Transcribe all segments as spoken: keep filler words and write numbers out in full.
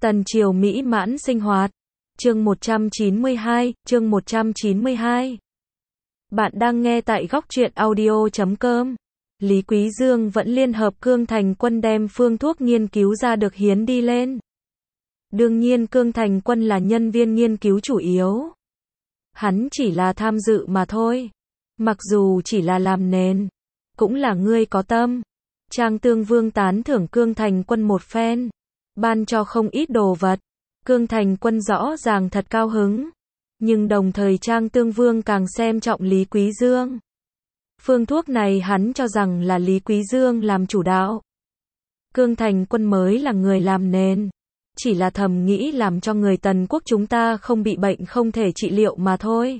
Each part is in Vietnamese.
Tần triều mỹ mãn sinh hoạt. Chương một trăm chín mươi hai, chương một trăm chín mươi hai. Bạn đang nghe tại góc truyện audio chấm com. Lý Quý Dương vẫn liên hợp Cương Thành Quân đem phương thuốc nghiên cứu ra được hiến đi lên. Đương nhiên Cương Thành Quân là nhân viên nghiên cứu chủ yếu. Hắn chỉ là tham dự mà thôi. Mặc dù chỉ là làm nền, cũng là ngươi có tâm. Trang Tương Vương tán thưởng Cương Thành Quân một phen, ban cho không ít đồ vật. Cương Thành Quân rõ ràng thật cao hứng, nhưng đồng thời Trang Tương Vương càng xem trọng Lý Quý Dương. Phương thuốc này hắn cho rằng là Lý Quý Dương làm chủ đạo. Cương Thành Quân mới là người làm nền, chỉ là thầm nghĩ làm cho người Tần quốc chúng ta không bị bệnh không thể trị liệu mà thôi.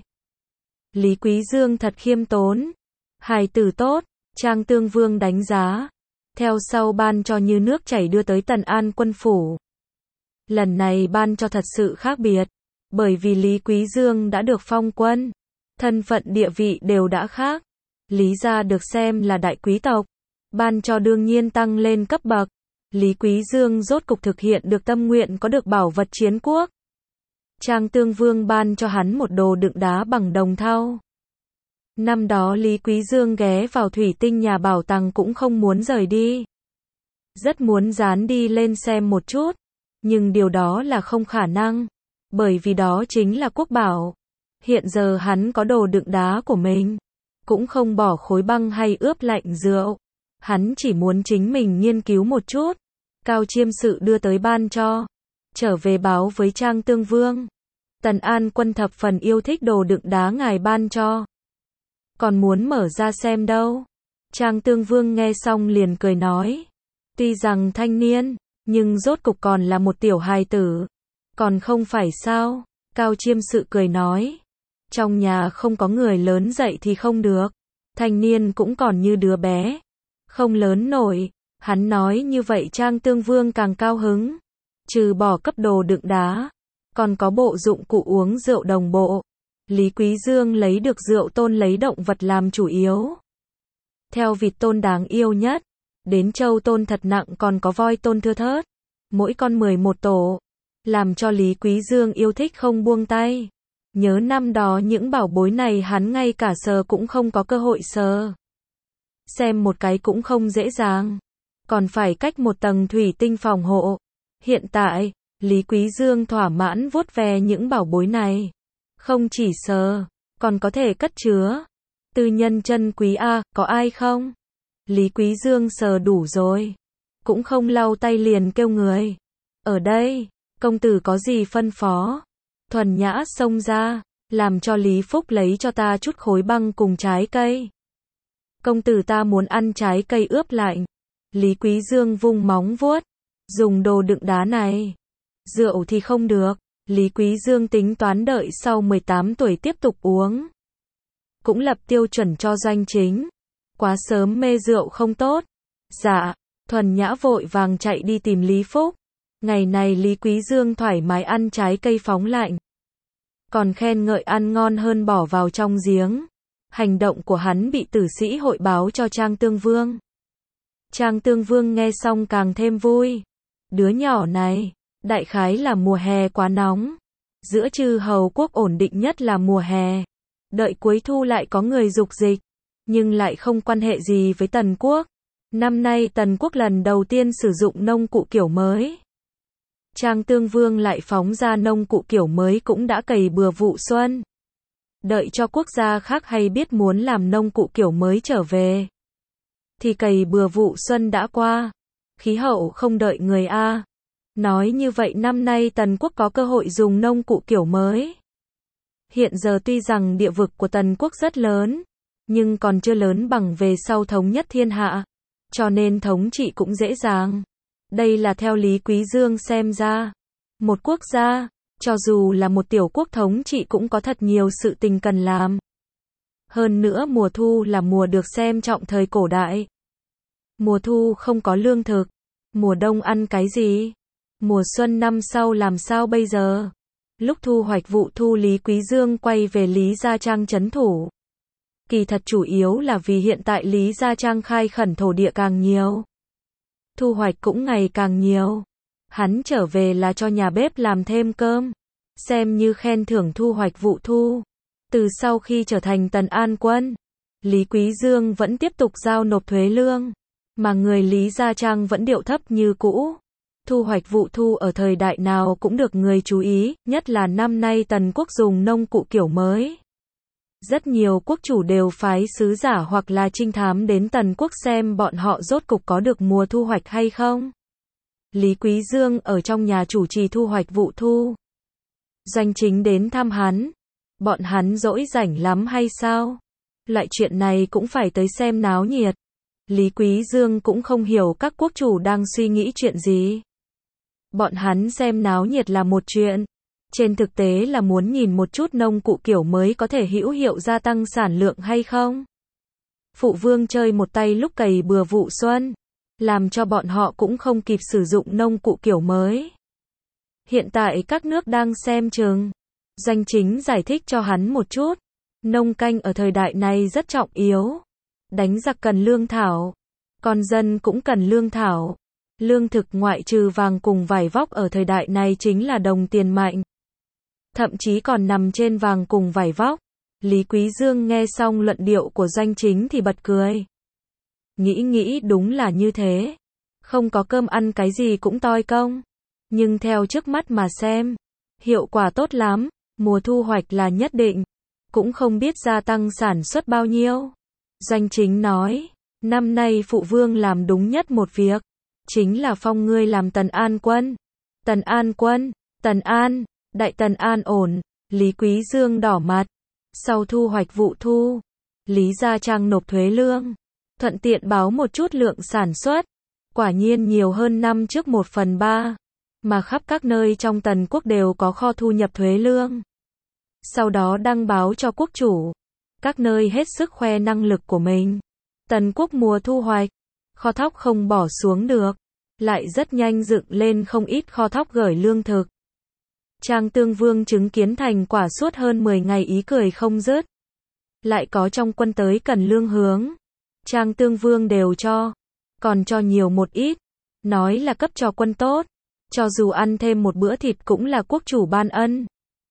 Lý Quý Dương thật khiêm tốn, hài tử tốt, Trang Tương Vương đánh giá. Theo sau ban cho như nước chảy đưa tới Tần An quân phủ. Lần này ban cho thật sự khác biệt, bởi vì Lý Quý Dương đã được phong quân, thân phận địa vị đều đã khác. Lý gia được xem là đại quý tộc, ban cho đương nhiên tăng lên cấp bậc. Lý Quý Dương rốt cục thực hiện được tâm nguyện có được bảo vật chiến quốc. Trang Tương Vương ban cho hắn một đồ đựng đá bằng đồng thau. Năm đó Lý Quý Dương ghé vào thủy tinh nhà bảo tàng cũng không muốn rời đi. Rất muốn dán đi lên xem một chút, nhưng điều đó là không khả năng, bởi vì đó chính là quốc bảo. Hiện giờ hắn có đồ đựng đá của mình, cũng không bỏ khối băng hay ướp lạnh rượu. Hắn chỉ muốn chính mình nghiên cứu một chút. Cao chiêm sự đưa tới ban cho, trở về báo với Trang Tương Vương. Tần An quân thập phần yêu thích đồ đựng đá ngài ban cho, còn muốn mở ra xem đâu. Trang Tương Vương nghe xong liền cười nói, tuy rằng thanh niên, nhưng rốt cục còn là một tiểu hài tử, còn không phải sao? Cao chiêm sự cười nói, trong nhà không có người lớn dạy thì không được, thanh niên cũng còn như đứa bé, không lớn nổi. Hắn nói như vậy Trang Tương Vương càng cao hứng, trừ bỏ cấp đồ đựng đá, còn có bộ dụng cụ uống rượu đồng bộ. Lý Quý Dương lấy được rượu tôn lấy động vật làm chủ yếu. Theo vịt tôn đáng yêu nhất, đến trâu tôn thật nặng còn có voi tôn thưa thớt, mỗi con mười một tổ, làm cho Lý Quý Dương yêu thích không buông tay. Nhớ năm đó những bảo bối này hắn ngay cả sờ cũng không có cơ hội sờ. Xem một cái cũng không dễ dàng, còn phải cách một tầng thủy tinh phòng hộ. Hiện tại, Lý Quý Dương thỏa mãn vuốt ve những bảo bối này. Không chỉ sờ, còn có thể cất chứa. Tư nhân chân quý a, có ai không? Lý Quý Dương sờ đủ rồi, cũng không lau tay liền kêu người. Ở đây, công tử có gì phân phó? Thuần Nhã xông ra, làm cho Lý Phúc lấy cho ta chút khối băng cùng trái cây. Công tử ta muốn ăn trái cây ướp lạnh. Lý Quý Dương vung móng vuốt, dùng đồ đựng đá này. Rượu thì không được. Lý Quý Dương tính toán đợi sau mười tám tuổi tiếp tục uống. Cũng lập tiêu chuẩn cho doanh chính. Quá sớm mê rượu không tốt. Dạ, Thuần Nhã vội vàng chạy đi tìm Lý Phúc. Ngày này Lý Quý Dương thoải mái ăn trái cây phóng lạnh, còn khen ngợi ăn ngon hơn bỏ vào trong giếng. Hành động của hắn bị tử sĩ hội báo cho Trang Tương Vương. Trang Tương Vương nghe xong càng thêm vui. Đứa nhỏ này, đại khái là mùa hè quá nóng. Giữa chư hầu quốc ổn định nhất là mùa hè. Đợi cuối thu lại có người dục dịch, nhưng lại không quan hệ gì với Tần quốc. Năm nay Tần quốc lần đầu tiên sử dụng nông cụ kiểu mới. Trang Tương Vương lại phóng ra nông cụ kiểu mới cũng đã cày bừa vụ xuân. Đợi cho quốc gia khác hay biết muốn làm nông cụ kiểu mới trở về, thì cày bừa vụ xuân đã qua. Khí hậu không đợi người a. Nói như vậy năm nay Tần quốc có cơ hội dùng nông cụ kiểu mới. Hiện giờ tuy rằng địa vực của Tần quốc rất lớn, nhưng còn chưa lớn bằng về sau thống nhất thiên hạ, cho nên thống trị cũng dễ dàng. Đây là theo Lý Quý Dương xem ra. Một quốc gia, cho dù là một tiểu quốc thống trị cũng có thật nhiều sự tình cần làm. Hơn nữa mùa thu là mùa được xem trọng thời cổ đại. Mùa thu không có lương thực, mùa đông ăn cái gì? Mùa xuân năm sau làm sao bây giờ? Lúc thu hoạch vụ thu Lý Quý Dương quay về Lý Gia Trang trấn thủ. Kỳ thật chủ yếu là vì hiện tại Lý Gia Trang khai khẩn thổ địa càng nhiều, thu hoạch cũng ngày càng nhiều. Hắn trở về là cho nhà bếp làm thêm cơm, xem như khen thưởng thu hoạch vụ thu. Từ sau khi trở thành Tần An Quân, Lý Quý Dương vẫn tiếp tục giao nộp thuế lương, mà người Lý Gia Trang vẫn điệu thấp như cũ. Thu hoạch vụ thu ở thời đại nào cũng được người chú ý, nhất là năm nay Tần quốc dùng nông cụ kiểu mới. Rất nhiều quốc chủ đều phái sứ giả hoặc là trinh thám đến Tần quốc xem bọn họ rốt cục có được mùa thu hoạch hay không. Lý Quý Dương ở trong nhà chủ trì thu hoạch vụ thu. Doanh Chính đến thăm hắn. Bọn hắn rỗi rảnh lắm hay sao? Loại chuyện này cũng phải tới xem náo nhiệt. Lý Quý Dương cũng không hiểu các quốc chủ đang suy nghĩ chuyện gì. Bọn hắn xem náo nhiệt là một chuyện. Trên thực tế là muốn nhìn một chút nông cụ kiểu mới có thể hữu hiệu gia tăng sản lượng hay không. Phụ vương chơi một tay lúc cày bừa vụ xuân, làm cho bọn họ cũng không kịp sử dụng nông cụ kiểu mới. Hiện tại các nước đang xem chừng. Doanh Chính giải thích cho hắn một chút. Nông canh ở thời đại này rất trọng yếu. Đánh giặc cần lương thảo. Con dân cũng cần lương thảo. Lương thực ngoại trừ vàng cùng vải vóc ở thời đại này chính là đồng tiền mạnh. Thậm chí còn nằm trên vàng cùng vải vóc. Lý Quý Dương nghe xong luận điệu của Doanh Chính thì bật cười. Nghĩ nghĩ đúng là như thế. Không có cơm ăn cái gì cũng toi công. Nhưng theo trước mắt mà xem, hiệu quả tốt lắm, mùa thu hoạch là nhất định. Cũng không biết gia tăng sản xuất bao nhiêu. Doanh Chính nói, năm nay phụ vương làm đúng nhất một việc. Chính là phong ngươi làm Tần An Quân. Tần An Quân, Tần An, Đại Tần An ổn. Lý Quý Dương đỏ mặt. Sau thu hoạch vụ thu, Lý Gia Trang nộp thuế lương, thuận tiện báo một chút lượng sản xuất. Quả nhiên nhiều hơn năm trước một phần ba. Mà khắp các nơi trong Tần quốc đều có kho thu nhập thuế lương. Sau đó đăng báo cho quốc chủ. Các nơi hết sức khoe năng lực của mình. Tần quốc mùa thu hoạch, kho thóc không bỏ xuống được. Lại rất nhanh dựng lên không ít kho thóc gửi lương thực. Trang Tương Vương chứng kiến thành quả suốt hơn mười ngày ý cười không dứt. Lại có trong quân tới cần lương hướng. Trang Tương Vương đều cho. Còn cho nhiều một ít. Nói là cấp cho quân tốt. Cho dù ăn thêm một bữa thịt cũng là quốc chủ ban ân.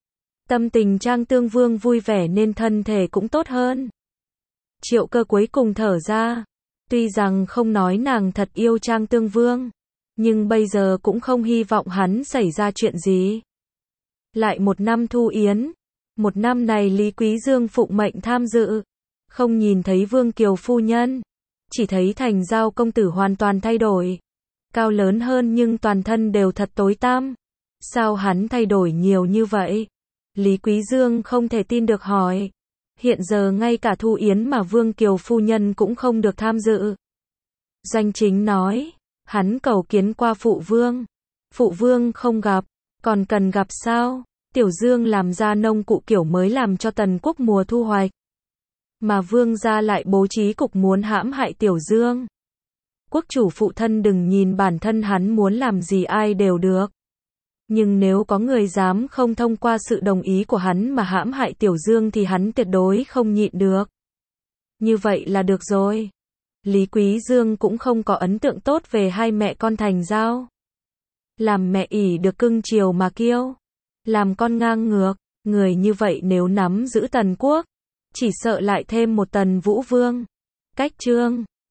Tâm tình Trang Tương Vương vui vẻ nên thân thể cũng tốt hơn. Triệu Cơ cuối cùng thở ra. Tuy rằng không nói nàng thật yêu Trang Tương Vương. Nhưng bây giờ cũng không hy vọng hắn xảy ra chuyện gì. Lại một năm thu yến. Một năm này Lý Quý Dương phụng mệnh tham dự. Không nhìn thấy Vương Kiều phu nhân. Chỉ thấy Thành Giao công tử hoàn toàn thay đổi. Cao lớn hơn nhưng toàn thân đều thật tối tăm. Sao hắn thay đổi nhiều như vậy? Lý Quý Dương không thể tin được hỏi. Hiện giờ ngay cả thu yến mà Vương Kiều phu nhân cũng không được tham dự. Doanh Chính nói. Hắn cầu kiến qua phụ vương. Phụ vương không gặp. Còn cần gặp sao? Tiểu Dương làm ra nông cụ kiểu mới làm cho Tần quốc mùa thu hoạch. Mà vương gia lại bố trí cục muốn hãm hại Tiểu Dương. Quốc chủ phụ thân đừng nhìn bản thân hắn muốn làm gì ai đều được. Nhưng nếu có người dám không thông qua sự đồng ý của hắn mà hãm hại Tiểu Dương thì hắn tuyệt đối không nhịn được. Như vậy là được rồi. Lý Quý Dương cũng không có ấn tượng tốt về hai mẹ con Thành Giao. Làm mẹ ỷ được cưng chiều mà kiêu. Làm con ngang ngược. Người như vậy nếu nắm giữ Tần quốc, chỉ sợ lại thêm một Tần Vũ Vương. Cách chương